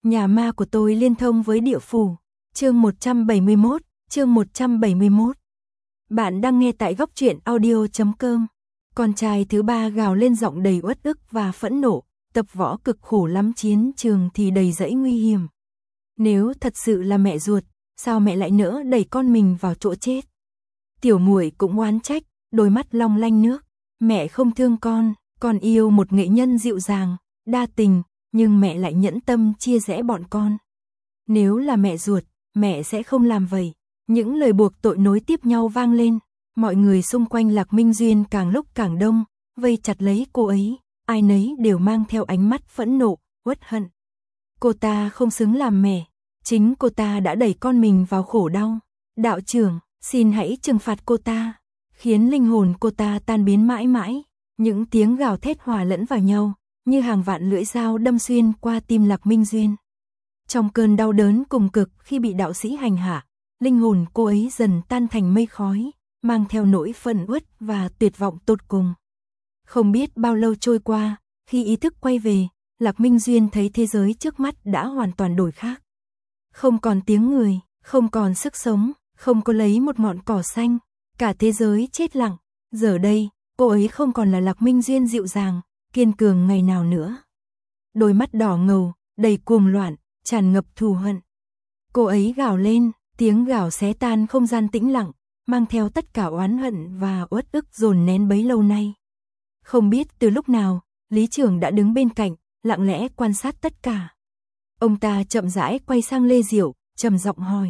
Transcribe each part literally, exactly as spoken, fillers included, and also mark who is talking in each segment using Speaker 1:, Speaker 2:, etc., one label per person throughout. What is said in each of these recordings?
Speaker 1: Nhà ma của tôi liên thông với địa phủ. Chương một trăm bảy mươi mốt, chương một trăm bảy mươi mốt. Bạn đang nghe tại góc truyện audio chấm com. Con trai thứ ba gào lên giọng đầy uất ức và phẫn nộ, tập võ cực khổ lắm, chiến trường thì đầy rẫy nguy hiểm. Nếu thật sự là mẹ ruột, sao mẹ lại nỡ đẩy con mình vào chỗ chết? Tiểu muội cũng oán trách, đôi mắt long lanh nước. Mẹ không thương con, con yêu một nghệ nhân dịu dàng, đa tình, nhưng mẹ lại nhẫn tâm chia rẽ bọn con. Nếu là mẹ ruột, mẹ sẽ không làm vậy. Những lời buộc tội nối tiếp nhau vang lên. Mọi người xung quanh Lạc Minh Duyên càng lúc càng đông, vây chặt lấy cô ấy, ai nấy đều mang theo ánh mắt phẫn nộ, uất hận. Cô ta không xứng làm mẹ, chính cô ta đã đẩy con mình vào khổ đau. Đạo trưởng, xin hãy trừng phạt cô ta, khiến linh hồn cô ta tan biến mãi mãi. Những tiếng gào thét hòa lẫn vào nhau, như hàng vạn lưỡi dao đâm xuyên qua tim Lạc Minh Duyên. Trong cơn đau đớn cùng cực khi bị đạo sĩ hành hạ, linh hồn cô ấy dần tan thành mây khói, mang theo nỗi phẫn uất và tuyệt vọng tột cùng. Không biết bao lâu trôi qua, khi ý thức quay về, Lạc Minh Duyên thấy thế giới trước mắt đã hoàn toàn đổi khác. Không còn tiếng người, không còn sức sống, không có lấy một ngọn cỏ xanh, cả thế giới chết lặng. Giờ đây, cô ấy không còn là Lạc Minh Duyên dịu dàng, kiên cường ngày nào nữa. Đôi mắt đỏ ngầu, đầy cuồng loạn, tràn ngập thù hận. Cô ấy gào lên, tiếng gào xé tan không gian tĩnh lặng, mang theo tất cả oán hận và uất ức dồn nén bấy lâu nay. Không biết từ lúc nào, Lý Trường đã đứng bên cạnh, lặng lẽ quan sát tất cả. Ông ta chậm rãi quay sang Lê Diệu, trầm giọng hỏi: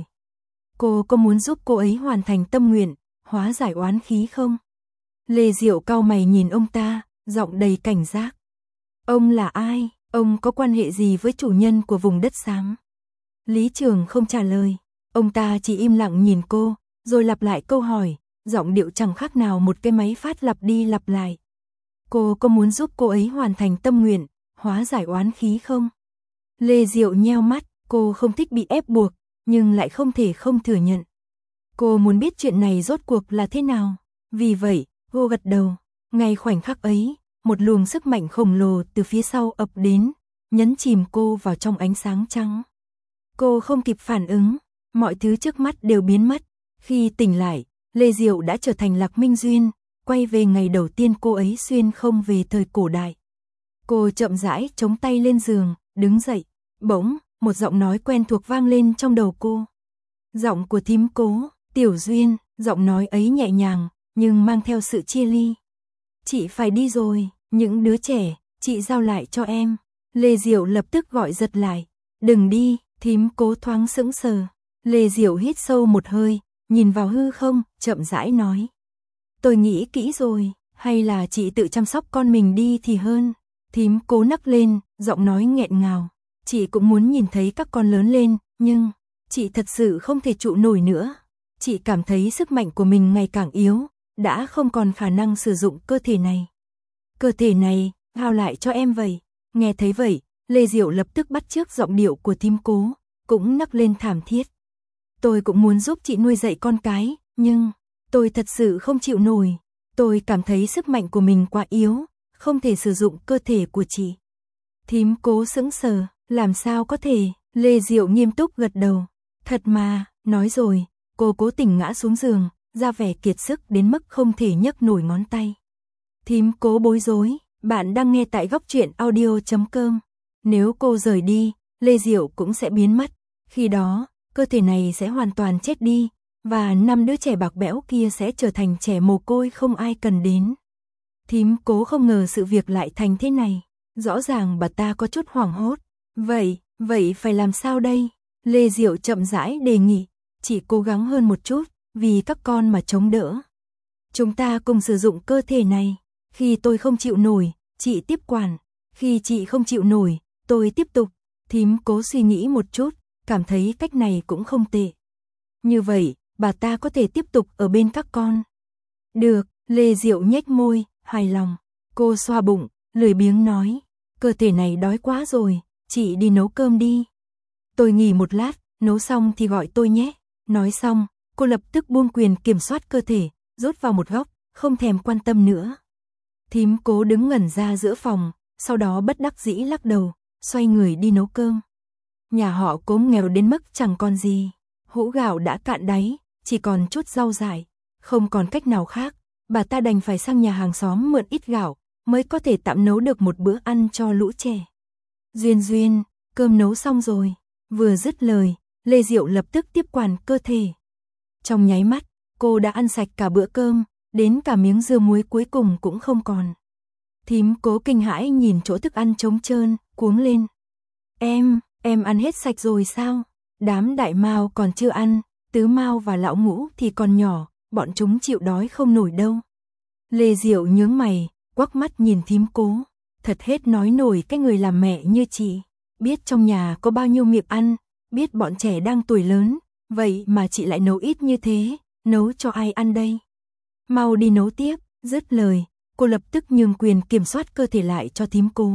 Speaker 1: cô có muốn giúp cô ấy hoàn thành tâm nguyện, hóa giải oán khí không? Lê Diệu cau mày nhìn ông ta, giọng đầy cảnh giác. Ông là ai? Ông có quan hệ gì với chủ nhân của vùng đất xám? Lý Trường không trả lời, ông ta chỉ im lặng nhìn cô, rồi lặp lại câu hỏi, giọng điệu chẳng khác nào một cái máy phát lặp đi lặp lại. Cô có muốn giúp cô ấy hoàn thành tâm nguyện, hóa giải oán khí không? Lê Diệu nheo mắt, cô không thích bị ép buộc, nhưng lại không thể không thừa nhận. Cô muốn biết chuyện này rốt cuộc là thế nào. Vì vậy, cô gật đầu. Ngay khoảnh khắc ấy, một luồng sức mạnh khổng lồ từ phía sau ập đến, nhấn chìm cô vào trong ánh sáng trắng. Cô không kịp phản ứng, mọi thứ trước mắt đều biến mất. Khi tỉnh lại, Lê Diệu đã trở thành Lạc Minh Duyên, quay về ngày đầu tiên cô ấy xuyên không về thời cổ đại. Cô chậm rãi chống tay lên giường, đứng dậy. Bỗng, một giọng nói quen thuộc vang lên trong đầu cô. Giọng của thím Cố, Tiểu Duyên, giọng nói ấy nhẹ nhàng, nhưng mang theo sự chia ly. Chị phải đi rồi, những đứa trẻ, chị giao lại cho em. Lê Diệu lập tức gọi giật lại. Đừng đi, thím Cố thoáng sững sờ. Lê Diệu hít sâu một hơi, nhìn vào hư không, chậm rãi nói. Tôi nghĩ kỹ rồi, hay là chị tự chăm sóc con mình đi thì hơn. Thím Cố nấc lên, giọng nói nghẹn ngào. Chị cũng muốn nhìn thấy các con lớn lên, nhưng chị thật sự không thể trụ nổi nữa. Chị cảm thấy sức mạnh của mình ngày càng yếu, đã không còn khả năng sử dụng cơ thể này. Cơ thể này, giao lại cho em vậy. Nghe thấy vậy, Lê Diệu lập tức bắt chước giọng điệu của thím Cố, cũng nấc lên thảm thiết. Tôi cũng muốn giúp chị nuôi dạy con cái, nhưng tôi thật sự không chịu nổi. Tôi cảm thấy sức mạnh của mình quá yếu, không thể sử dụng cơ thể của chị. Thím Cố sững sờ, làm sao có thể? Lê Diệu nghiêm túc gật đầu. Thật mà, nói rồi, cô cố tình ngã xuống giường, ra vẻ kiệt sức đến mức không thể nhấc nổi ngón tay. Thím Cố bối rối, bạn đang nghe tại góc truyện audio chấm com. Nếu cô rời đi, Lê Diệu cũng sẽ biến mất. Khi đó, cơ thể này sẽ hoàn toàn chết đi, và năm đứa trẻ bạc bẽo kia sẽ trở thành trẻ mồ côi không ai cần đến. Thím Cố không ngờ sự việc lại thành thế này. Rõ ràng bà ta có chút hoảng hốt. Vậy, vậy phải làm sao đây? Lê Diệu chậm rãi đề nghị. Chị cố gắng hơn một chút, vì các con mà chống đỡ. Chúng ta cùng sử dụng cơ thể này. Khi tôi không chịu nổi, chị tiếp quản. Khi chị không chịu nổi, tôi tiếp tục. Thím Cố suy nghĩ một chút, cảm thấy cách này cũng không tệ. Như vậy, bà ta có thể tiếp tục ở bên các con. Được, Lê Diệu nhếch môi, hài lòng. Cô xoa bụng, lười biếng nói. Cơ thể này đói quá rồi, chị đi nấu cơm đi. Tôi nghỉ một lát, nấu xong thì gọi tôi nhé. Nói xong, cô lập tức buông quyền kiểm soát cơ thể, rút vào một góc, không thèm quan tâm nữa. Thím Cố đứng ngẩn ra giữa phòng, sau đó bất đắc dĩ lắc đầu, xoay người đi nấu cơm. Nhà họ Cố nghèo đến mức chẳng còn gì. Hũ gạo đã cạn đáy, chỉ còn chút rau dại. Không còn cách nào khác, bà ta đành phải sang nhà hàng xóm mượn ít gạo, mới có thể tạm nấu được một bữa ăn cho lũ trẻ. Duyên Duyên, cơm nấu xong rồi. Vừa dứt lời, Lê Diệu lập tức tiếp quản cơ thể. Trong nháy mắt, cô đã ăn sạch cả bữa cơm, đến cả miếng dưa muối cuối cùng cũng không còn. Thím Cố kinh hãi nhìn chỗ thức ăn trống trơn, cuống lên. Em, em ăn hết sạch rồi sao? Đám Đại Mao còn chưa ăn, Tứ Mao và Lão Ngũ thì còn nhỏ, bọn chúng chịu đói không nổi đâu. Lê Diệu nhướng mày, quắc mắt nhìn thím Cố. Thật hết nói nổi cái người làm mẹ như chị. Biết trong nhà có bao nhiêu miệng ăn, biết bọn trẻ đang tuổi lớn, vậy mà chị lại nấu ít như thế, nấu cho ai ăn đây? Mau đi nấu tiếp, dứt lời, cô lập tức nhường quyền kiểm soát cơ thể lại cho thím Cố.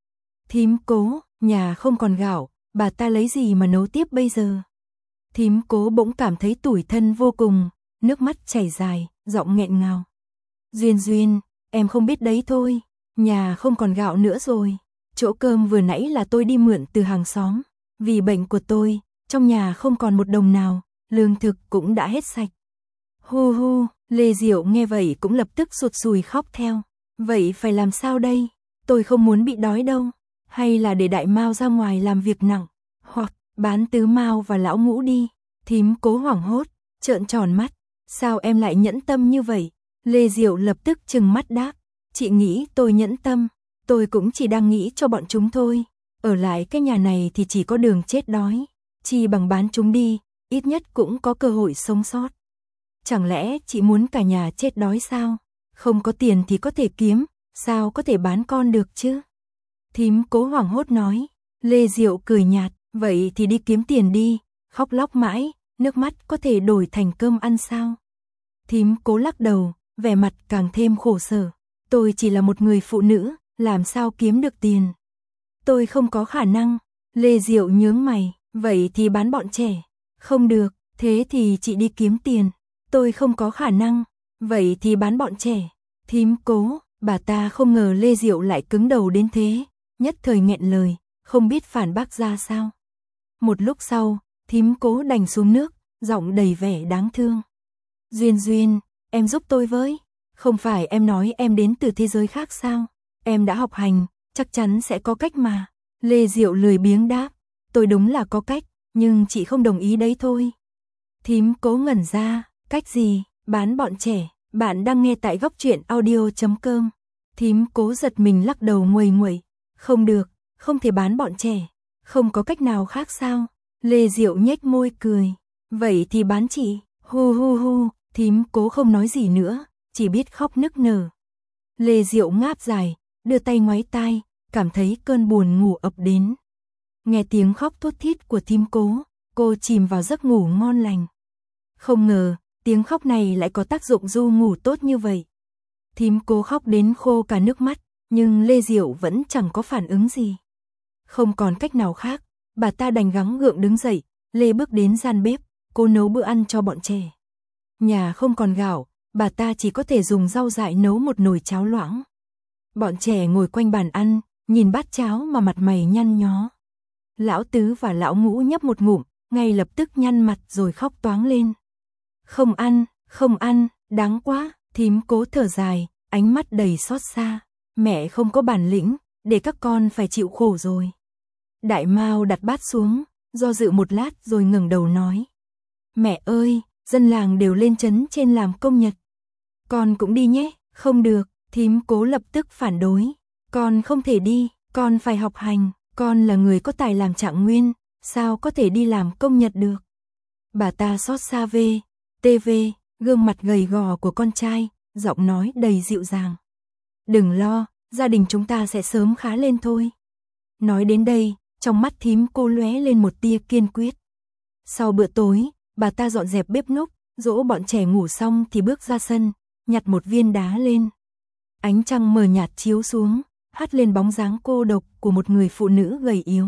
Speaker 1: Thím Cố, nhà không còn gạo, bà ta lấy gì mà nấu tiếp bây giờ? Thím Cố bỗng cảm thấy tủi thân vô cùng, nước mắt chảy dài, giọng nghẹn ngào. Duyên Duyên, em không biết đấy thôi, nhà không còn gạo nữa rồi. Chỗ cơm vừa nãy là tôi đi mượn từ hàng xóm. Vì bệnh của tôi, trong nhà không còn một đồng nào, lương thực cũng đã hết sạch. Hu hu, Lê Diệu nghe vậy cũng lập tức sụt sùi khóc theo. Vậy phải làm sao đây? Tôi không muốn bị đói đâu. Hay là để Đại Mao ra ngoài làm việc nặng, hoặc bán Tứ Mao và Lão Ngũ đi. Thím Cố hoảng hốt, trợn tròn mắt. Sao em lại nhẫn tâm như vậy? Lê Diệu lập tức trừng mắt đáp. Chị nghĩ tôi nhẫn tâm, tôi cũng chỉ đang nghĩ cho bọn chúng thôi. Ở lại cái nhà này thì chỉ có đường chết đói. Chi bằng bán chúng đi, ít nhất cũng có cơ hội sống sót. Chẳng lẽ chị muốn cả nhà chết đói sao? Không có tiền thì có thể kiếm, sao có thể bán con được chứ? Thím Cố hoảng hốt nói. Lê Diệu cười nhạt, vậy thì đi kiếm tiền đi, khóc lóc mãi, nước mắt có thể đổi thành cơm ăn sao? Thím Cố lắc đầu, vẻ mặt càng thêm khổ sở. Tôi chỉ là một người phụ nữ, làm sao kiếm được tiền? Tôi không có khả năng. Lê Diệu nhướng mày, vậy thì bán bọn trẻ. Không được, thế thì chị đi kiếm tiền. Tôi không có khả năng, vậy thì bán bọn trẻ. Thím Cố, bà ta không ngờ Lê Diệu lại cứng đầu đến thế, nhất thời nghẹn lời, không biết phản bác ra sao. Một lúc sau, thím Cố đành xuống nước, giọng đầy vẻ đáng thương. Duyên Duyên, em giúp tôi với. Không phải em nói em đến từ thế giới khác sao? Em đã học hành, chắc chắn sẽ có cách mà. Lê Diệu lười biếng đáp. Tôi đúng là có cách, nhưng chị không đồng ý đấy thôi. Thím Cố ngẩn ra. Cách gì? Bán bọn trẻ. Bạn đang nghe tại góc truyện audio chấm com. Thím Cố giật mình lắc đầu nguầy nguậy. Không được, không thể bán bọn trẻ. Không có cách nào khác sao? Lê Diệu nhếch môi cười. Vậy thì bán chị. Hu hu hu. Thím Cố không nói gì nữa, chỉ biết khóc nức nở. Lê Diệu ngáp dài, đưa tay ngoáy tai, cảm thấy cơn buồn ngủ ập đến. Nghe tiếng khóc thút thít của thím Cố, cô chìm vào giấc ngủ ngon lành. Không ngờ, tiếng khóc này lại có tác dụng du ngủ tốt như vậy. Thím Cố khóc đến khô cả nước mắt, nhưng Lê Diệu vẫn chẳng có phản ứng gì. Không còn cách nào khác, bà ta đành gắng gượng đứng dậy, Lê bước đến gian bếp, cô nấu bữa ăn cho bọn trẻ. Nhà không còn gạo, bà ta chỉ có thể dùng rau dại nấu một nồi cháo loãng. Bọn trẻ ngồi quanh bàn ăn, nhìn bát cháo mà mặt mày nhăn nhó. Lão Tứ và Lão Ngũ nhấp một ngụm, ngay lập tức nhăn mặt rồi khóc toáng lên. Không ăn, không ăn, đáng quá, thím Cố thở dài, ánh mắt đầy xót xa. Mẹ không có bản lĩnh, để các con phải chịu khổ rồi. Đại Mao đặt bát xuống, do dự một lát rồi ngẩng đầu nói. Mẹ ơi, dân làng đều lên trấn trên làm công nhật. Con cũng đi nhé, không được, thím Cố lập tức phản đối. Con không thể đi, con phải học hành, con là người có tài làm trạng nguyên, sao có thể đi làm công nhật được. Bà ta xót xa về, tê vê, gương mặt gầy gò của con trai, giọng nói đầy dịu dàng. Đừng lo, gia đình chúng ta sẽ sớm khá lên thôi. Nói đến đây, trong mắt thím Cố lóe lên một tia kiên quyết. Sau bữa tối, bà ta dọn dẹp bếp núc, dỗ bọn trẻ ngủ xong thì bước ra sân, nhặt một viên đá lên. Ánh trăng mờ nhạt chiếu xuống, hắt lên bóng dáng cô độc của một người phụ nữ gầy yếu.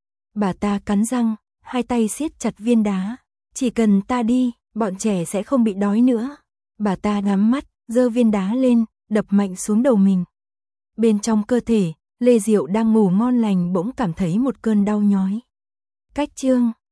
Speaker 1: Bà ta cắn răng, hai tay siết chặt viên đá. Chỉ cần ta đi, bọn trẻ sẽ không bị đói nữa. Bà ta nhắm mắt, giơ viên đá lên, đập mạnh xuống đầu mình. Bên trong cơ thể, Lê Diệu đang ngủ ngon lành bỗng cảm thấy một cơn đau nhói. Cách chương